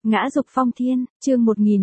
Ngã dục phong thiên, chương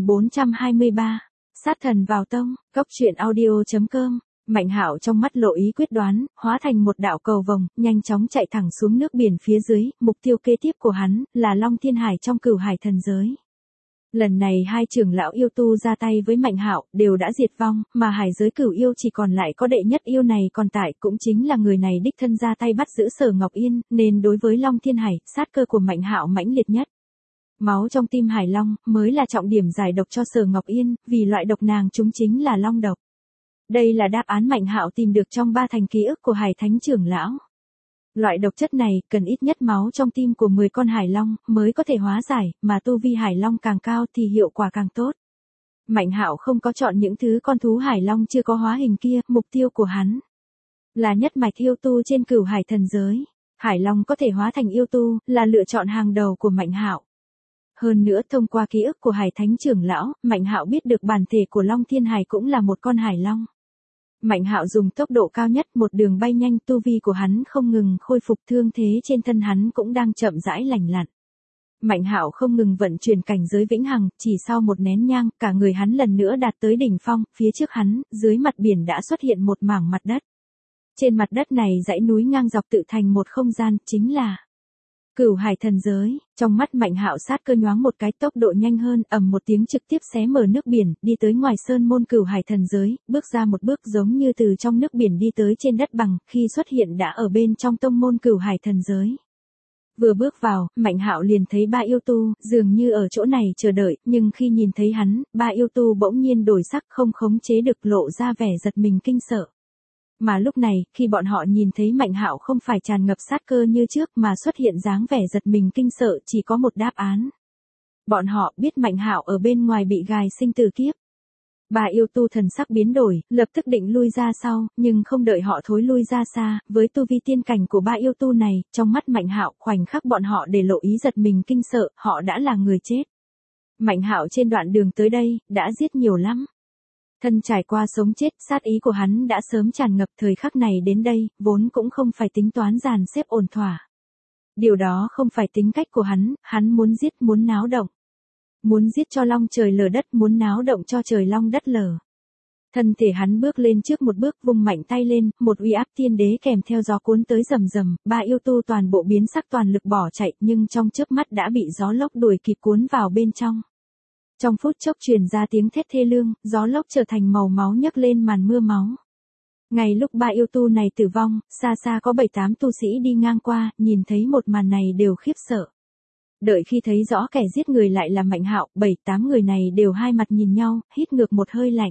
1423. Sát thần vào tông, Cốc truyện audio.com. Mạnh Hạo trong mắt lộ ý quyết đoán, hóa thành một đạo cầu vồng, nhanh chóng chạy thẳng xuống nước biển phía dưới, mục tiêu kế tiếp của hắn là Long Thiên Hải trong Cửu Hải thần giới. Lần này hai trưởng lão yêu tu ra tay với Mạnh Hạo đều đã diệt vong, mà hải giới cửu yêu chỉ còn lại có đệ nhất yêu này còn tại, cũng chính là người này đích thân ra tay bắt giữ Sở Ngọc Yên, nên đối với Long Thiên Hải, sát cơ của Mạnh Hạo mãnh liệt nhất. Máu trong tim Hải Long mới là trọng điểm giải độc cho Sở Ngọc Yên, vì loại độc nàng chúng chính là long độc. Đây là đáp án Mạnh Hạo tìm được trong 3 thành ký ức của Hải Thánh trưởng lão. Loại độc chất này cần ít nhất máu trong tim của 10 con Hải Long mới có thể hóa giải, mà tu vi Hải Long càng cao thì hiệu quả càng tốt. Mạnh Hạo không có chọn những thứ con thú Hải Long chưa có hóa hình kia, mục tiêu của hắn là nhất mạch yêu tu trên Cửu Hải thần giới. Hải Long có thể hóa thành yêu tu là lựa chọn hàng đầu của Mạnh Hạo. Hơn nữa thông qua ký ức của Hải Thánh trưởng lão, Mạnh Hạo biết được bản thể của Long Thiên Hải cũng là một con Hải Long. Mạnh Hạo dùng tốc độ cao nhất một đường bay nhanh, tu vi của hắn không ngừng khôi phục, thương thế trên thân hắn cũng đang chậm rãi lành lặn. Mạnh Hạo không ngừng vận chuyển cảnh giới vĩnh hằng, chỉ sau một nén nhang, cả người hắn lần nữa đạt tới đỉnh phong, phía trước hắn, dưới mặt biển đã xuất hiện một mảng mặt đất. Trên mặt đất này dãy núi ngang dọc tự thành một không gian, chính là Cửu Hải thần giới. Trong mắt Mạnh Hạo sát cơ nhoáng một cái, tốc độ nhanh hơn, ầm một tiếng trực tiếp xé mở nước biển, đi tới ngoài sơn môn Cửu Hải thần giới, bước ra một bước giống như từ trong nước biển đi tới trên đất bằng, khi xuất hiện đã ở bên trong tông môn Cửu Hải thần giới. Vừa bước vào, Mạnh Hạo liền thấy 3 yêu tu, dường như ở chỗ này chờ đợi, nhưng khi nhìn thấy hắn, 3 yêu tu bỗng nhiên đổi sắc, không khống chế được, lộ ra vẻ giật mình kinh sợ. Mà lúc này, khi bọn họ nhìn thấy Mạnh Hạo không phải tràn ngập sát cơ như trước mà xuất hiện dáng vẻ giật mình kinh sợ, chỉ có một đáp án. Bọn họ biết Mạnh Hạo ở bên ngoài bị gài sinh tử kiếp. 3 yêu tu thần sắc biến đổi, lập tức định lui ra sau, nhưng không đợi họ thối lui ra xa, với tu vi tiên cảnh của 3 yêu tu này, trong mắt Mạnh Hạo, khoảnh khắc bọn họ để lộ ý giật mình kinh sợ, họ đã là người chết. Mạnh Hạo trên đoạn đường tới đây, đã giết nhiều lắm. Thân trải qua sống chết, sát ý của hắn đã sớm tràn ngập, thời khắc này đến đây, vốn cũng không phải tính toán dàn xếp ổn thỏa. Điều đó không phải tính cách của hắn muốn giết, muốn náo động. Muốn giết cho long trời lở đất, muốn náo động cho trời long đất lở. Thân thể hắn bước lên trước một bước, vung mạnh tay lên, một uy áp tiên đế kèm theo gió cuốn tới rầm rầm, 3 yêu tu toàn bộ biến sắc toàn lực bỏ chạy, nhưng trong chớp mắt đã bị gió lốc đuổi kịp cuốn vào bên trong. Trong phút chốc truyền ra tiếng thét thê lương, gió lốc trở thành màu máu nhấc lên màn mưa máu. Ngay lúc 3 yêu tu này tử vong, xa xa có 7-8 tu sĩ đi ngang qua, nhìn thấy một màn này đều khiếp sợ. Đợi khi thấy rõ kẻ giết người lại là Mạnh Hạo, 7-8 người này đều hai mặt nhìn nhau, hít ngược một hơi lạnh.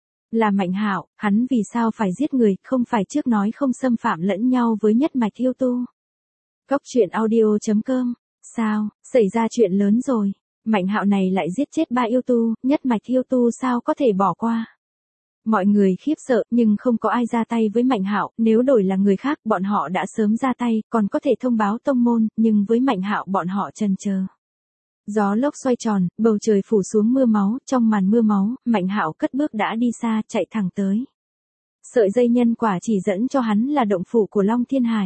Là Mạnh Hạo, hắn vì sao phải giết người, không phải trước nói không xâm phạm lẫn nhau với nhất mạch yêu tu. Cốc truyện audio.com. Sao, xảy ra chuyện lớn rồi. Mạnh Hạo này lại giết chết 3 yêu tu, nhất mạch yêu tu sao có thể bỏ qua. Mọi người khiếp sợ, nhưng không có ai ra tay với Mạnh Hạo, nếu đổi là người khác, bọn họ đã sớm ra tay, còn có thể thông báo tông môn, nhưng với Mạnh Hạo bọn họ chần chờ. Gió lốc xoay tròn, bầu trời phủ xuống mưa máu, trong màn mưa máu, Mạnh Hạo cất bước đã đi xa, chạy thẳng tới. Sợi dây nhân quả chỉ dẫn cho hắn là động phủ của Long Thiên Hải.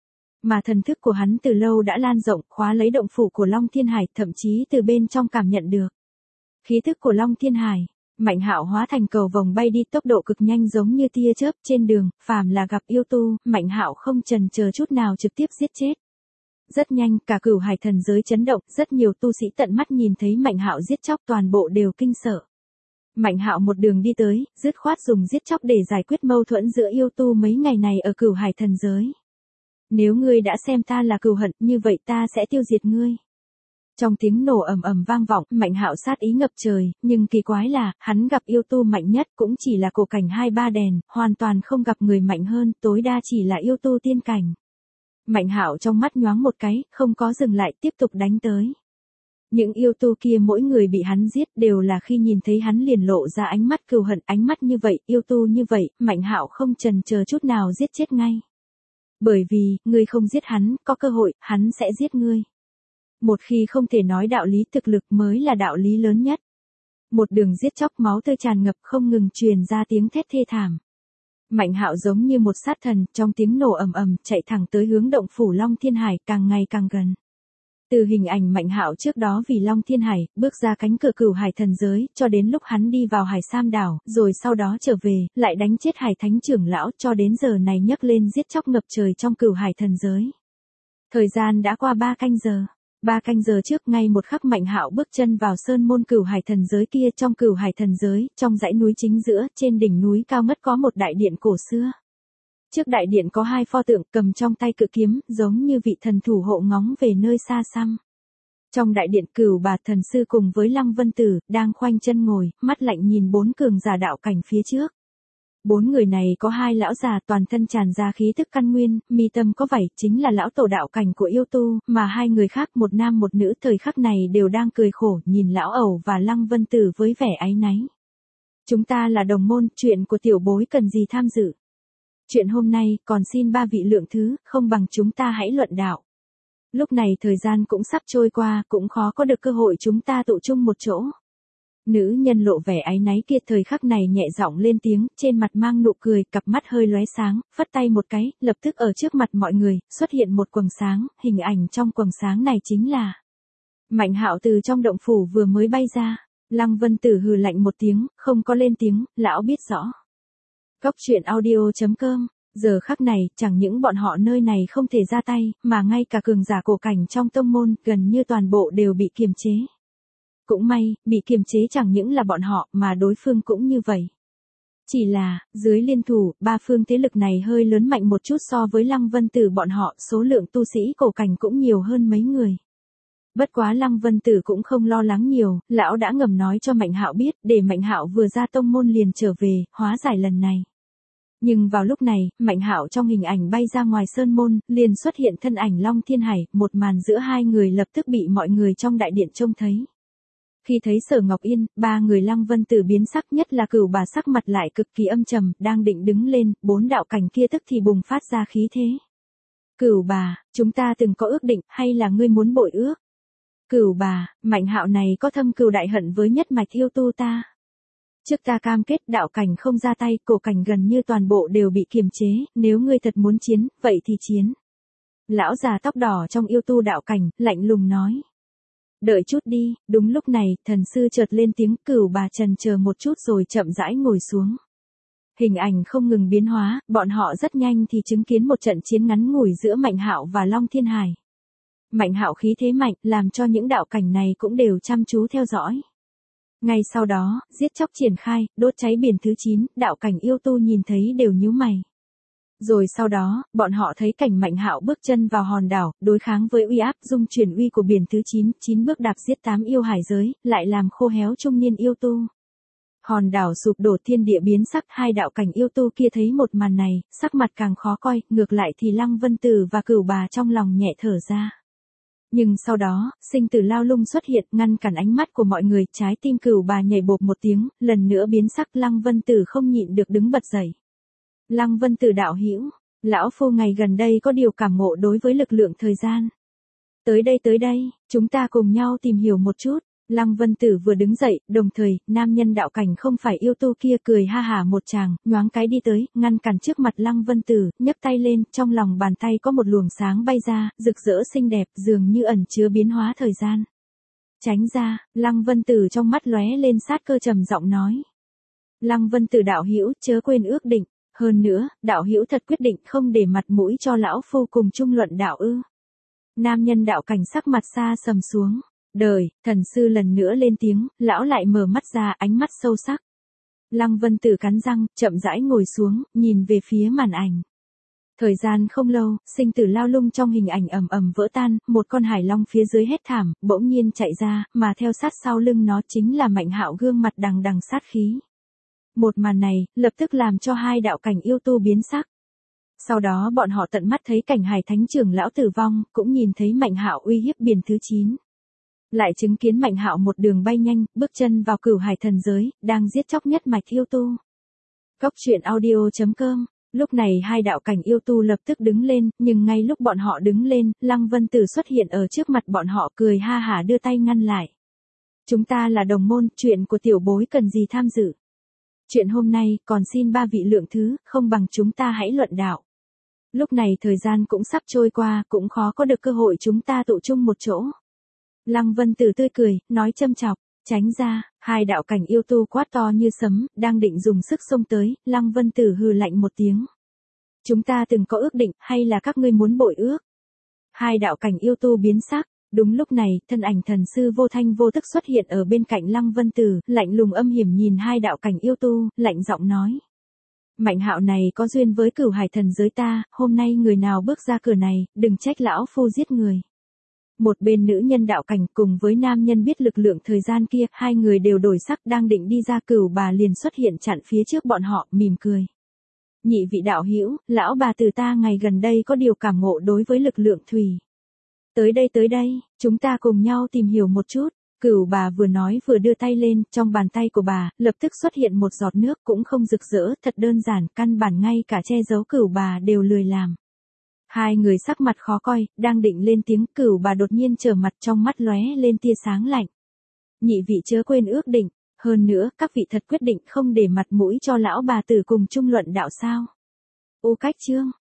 Mà thần thức của hắn từ lâu đã lan rộng, khóa lấy động phủ của Long Thiên Hải, thậm chí từ bên trong cảm nhận được khí thức của Long Thiên Hải. Mạnh Hạo hóa thành cầu vồng bay đi, tốc độ cực nhanh giống như tia chớp, trên đường, phàm là gặp yêu tu, Mạnh Hạo không chần chờ chút nào trực tiếp giết chết. Rất nhanh, cả Cửu Hải thần giới chấn động, rất nhiều tu sĩ tận mắt nhìn thấy Mạnh Hạo giết chóc toàn bộ đều kinh sợ. Mạnh Hạo một đường đi tới, dứt khoát dùng giết chóc để giải quyết mâu thuẫn giữa yêu tu mấy ngày này ở Cửu Hải thần giới. Nếu ngươi đã xem ta là cừu hận, như vậy ta sẽ tiêu diệt ngươi. Trong tiếng nổ ầm ầm vang vọng, Mạnh Hạo sát ý ngập trời, nhưng kỳ quái là, hắn gặp yêu tu mạnh nhất cũng chỉ là cổ cảnh 2-3 đèn, hoàn toàn không gặp người mạnh hơn, tối đa chỉ là yêu tu tiên cảnh. Mạnh Hạo trong mắt nhoáng một cái, không có dừng lại, tiếp tục đánh tới. Những yêu tu kia mỗi người bị hắn giết đều là khi nhìn thấy hắn liền lộ ra ánh mắt cừu hận, ánh mắt như vậy, yêu tu như vậy, Mạnh Hạo không chần chờ chút nào giết chết ngay. Bởi vì, ngươi không giết hắn, có cơ hội, hắn sẽ giết ngươi. Một khi không thể nói đạo lý, thực lực mới là đạo lý lớn nhất. Một đường giết chóc, máu tươi tràn ngập, không ngừng truyền ra tiếng thét thê thảm. Mạnh Hạo giống như một sát thần, trong tiếng nổ ầm ầm, chạy thẳng tới hướng động phủ Long Thiên Hải, càng ngày càng gần. Từ hình ảnh Mạnh Hạo trước đó vì Long Thiên Hải, bước ra cánh cửa Cửu Hải thần giới, cho đến lúc hắn đi vào Hải Sam đảo, rồi sau đó trở về, lại đánh chết Hải Thánh trưởng lão, cho đến giờ này nhấc lên giết chóc ngập trời trong Cửu Hải thần giới. Thời gian đã qua 3 canh giờ. 3 canh giờ trước, ngay một khắc Mạnh Hạo bước chân vào sơn môn Cửu Hải thần giới kia, trong Cửu Hải thần giới, trong dãy núi chính giữa, trên đỉnh núi cao ngất có một đại điện cổ xưa. Trước đại điện có 2 pho tượng cầm trong tay cự kiếm, giống như vị thần thủ hộ ngóng về nơi xa xăm. Trong đại điện, Cửu Bà thần sư cùng với Lăng Vân Tử đang khoanh chân ngồi, mắt lạnh nhìn 4 cường giả đạo cảnh phía trước. 4 người này có 2 lão già toàn thân tràn ra khí tức căn nguyên, mi tâm có vảy, chính là lão tổ đạo cảnh của yêu tu, mà 2 người khác, một nam một nữ, thời khắc này đều đang cười khổ nhìn lão ẩu và Lăng Vân Tử với vẻ áy náy. Chúng ta là đồng môn, chuyện của tiểu bối cần gì tham dự. Chuyện hôm nay, còn xin 3 vị lượng thứ, không bằng chúng ta hãy luận đạo. Lúc này thời gian cũng sắp trôi qua, cũng khó có được cơ hội chúng ta tụ chung một chỗ. Nữ nhân lộ vẻ áy náy kia thời khắc này nhẹ giọng lên tiếng, trên mặt mang nụ cười, cặp mắt hơi lóe sáng, phất tay một cái, lập tức ở trước mặt mọi người, xuất hiện một quầng sáng, hình ảnh trong quầng sáng này chính là Mạnh Hạo từ trong động phủ vừa mới bay ra. Lăng Vân Tử hừ lạnh một tiếng, không có lên tiếng, lão biết rõ. Cốc truyện audio.com. Giờ khắc này, chẳng những bọn họ nơi này không thể ra tay, mà ngay cả cường giả cổ cảnh trong tông môn, gần như toàn bộ đều bị kiềm chế. Cũng may, bị kiềm chế chẳng những là bọn họ, mà đối phương cũng như vậy. Chỉ là, dưới liên thủ, 3 phương thế lực này hơi lớn mạnh một chút so với Lăng Vân Tử bọn họ, số lượng tu sĩ cổ cảnh cũng nhiều hơn mấy người. Bất quá Lăng Vân Tử cũng không lo lắng nhiều, lão đã ngầm nói cho Mạnh Hạo biết, để Mạnh Hạo vừa ra tông môn liền trở về, hóa giải lần này. Nhưng vào lúc này, Mạnh Hạo trong hình ảnh bay ra ngoài sơn môn, liền xuất hiện thân ảnh Long Thiên Hải, một màn giữa 2 người lập tức bị mọi người trong đại điện trông thấy. Khi thấy Sở Ngọc Yên, 3 người Lăng Vân Tử biến sắc, nhất là Cửu Bà sắc mặt lại cực kỳ âm trầm, đang định đứng lên, 4 đạo cảnh kia tức thì bùng phát ra khí thế. Cửu Bà, chúng ta từng có ước định, hay là ngươi muốn bội ước? Cửu Bà, Mạnh Hạo này có thâm cừu đại hận với nhất mạch yêu tu ta. Trước ta cam kết đạo cảnh không ra tay, cổ cảnh gần như toàn bộ đều bị kiềm chế, nếu ngươi thật muốn chiến, vậy thì chiến. Lão già tóc đỏ trong yêu tu đạo cảnh, lạnh lùng nói. Đợi chút đi, đúng lúc này, thần sư chợt lên tiếng, Cửu Bà chần chờ một chút rồi chậm rãi ngồi xuống. Hình ảnh không ngừng biến hóa, bọn họ rất nhanh thì chứng kiến một trận chiến ngắn ngủi giữa Mạnh Hạo và Long Thiên Hải. Mạnh Hạo khí thế mạnh, làm cho những đạo cảnh này cũng đều chăm chú theo dõi. Ngay sau đó, giết chóc triển khai, đốt cháy biển thứ 9, đạo cảnh yêu tu nhìn thấy đều nhíu mày. Rồi sau đó, bọn họ thấy cảnh Mạnh Hạo bước chân vào hòn đảo, đối kháng với uy áp dung chuyển uy của biển thứ 9, 9 bước đạp giết 8 yêu hải giới, lại làm khô héo trung niên yêu tu. Hòn đảo sụp đổ, thiên địa biến sắc, 2 đạo cảnh yêu tu kia thấy một màn này, sắc mặt càng khó coi, ngược lại thì Lăng Vân Tử và Cửu Bà trong lòng nhẹ thở ra. Nhưng sau đó, sinh tử lao lung xuất hiện, ngăn cản ánh mắt của mọi người, trái tim Cửu Bà nhảy bộp một tiếng, lần nữa biến sắc, Lăng Vân Tử không nhịn được đứng bật dậy. Lăng Vân Tử đạo hữu, lão phu ngày gần đây có điều cảm ngộ đối với lực lượng thời gian. Tới đây, chúng ta cùng nhau tìm hiểu một chút. Lăng Vân Tử vừa đứng dậy, đồng thời, nam nhân đạo cảnh không phải yêu tu kia cười ha hả một tràng, nhoáng cái đi tới, ngăn cản trước mặt Lăng Vân Tử, nhấc tay lên, trong lòng bàn tay có một luồng sáng bay ra, rực rỡ xinh đẹp, dường như ẩn chứa biến hóa thời gian. Tránh ra, Lăng Vân Tử trong mắt lóe lên sát cơ trầm giọng nói. Lăng Vân Tử đạo hữu, chớ quên ước định, hơn nữa, đạo hữu thật quyết định không để mặt mũi cho lão phu cùng chung luận đạo ư? Nam nhân đạo cảnh sắc mặt xa sầm xuống. Đời, thần sư lần nữa lên tiếng, lão lại mở mắt ra, ánh mắt sâu sắc. Lăng Vân Tử cắn răng, chậm rãi ngồi xuống, nhìn về phía màn ảnh. Thời gian không lâu, sinh tử lao lung trong hình ảnh ầm ầm vỡ tan, một con hải long phía dưới hét thảm, bỗng nhiên chạy ra, mà theo sát sau lưng nó chính là Mạnh Hạo gương mặt đằng đằng sát khí. Một màn này, lập tức làm cho 2 đạo cảnh yêu tu biến sắc. Sau đó bọn họ tận mắt thấy cảnh Hải Thánh trưởng lão tử vong, cũng nhìn thấy Mạnh Hạo uy hiếp biển thứ 9. Lại chứng kiến Mạnh Hạo một đường bay nhanh, bước chân vào Cửu Hải thần giới, đang giết chóc nhất mạch yêu tu. Cốc truyện audio.com. Lúc này 2 đạo cảnh yêu tu lập tức đứng lên, nhưng ngay lúc bọn họ đứng lên, Lăng Vân Tử xuất hiện ở trước mặt bọn họ, cười ha hả đưa tay ngăn lại. Chúng ta là đồng môn, chuyện của tiểu bối cần gì tham dự. Chuyện hôm nay, còn xin 3 vị lượng thứ, không bằng chúng ta hãy luận đạo. Lúc này thời gian cũng sắp trôi qua, cũng khó có được cơ hội chúng ta tụ chung một chỗ. Lăng Vân Tử tươi cười, nói châm chọc, tránh ra, hai đạo cảnh yêu tu quát to như sấm, đang định dùng sức xông tới, Lăng Vân Tử hừ lạnh một tiếng. Chúng ta từng có ước định, hay là các ngươi muốn bội ước? Hai đạo cảnh yêu tu biến sắc, đúng lúc này, thân ảnh thần sư vô thanh vô tức xuất hiện ở bên cạnh Lăng Vân Tử, lạnh lùng âm hiểm nhìn hai đạo cảnh yêu tu, lạnh giọng nói. Mạnh Hạo này có duyên với Cửu Hải thần giới ta, hôm nay người nào bước ra cửa này, đừng trách lão phu giết người. Một bên nữ nhân đạo cảnh cùng với nam nhân biết lực lượng thời gian kia, hai người đều đổi sắc đang định đi ra, Cửu bà liền xuất hiện chặn phía trước bọn họ, mỉm cười. Nhị vị đạo hữu, lão bà từ ta ngày gần đây có điều cảm ngộ đối với lực lượng thủy. Tới đây, chúng ta cùng nhau tìm hiểu một chút. Cửu bà vừa nói vừa đưa tay lên, trong bàn tay của bà, lập tức xuất hiện một giọt nước cũng không rực rỡ, thật đơn giản, căn bản ngay cả che giấu Cửu bà đều lười làm. Hai người sắc mặt khó coi, đang định lên tiếng, Cửu bà đột nhiên trở mặt, trong mắt lóe lên tia sáng lạnh. Nhị vị chớ quên ước định, hơn nữa, các vị thật quyết định không để mặt mũi cho lão bà tử cùng chung luận đạo sao? Ô Cách Chương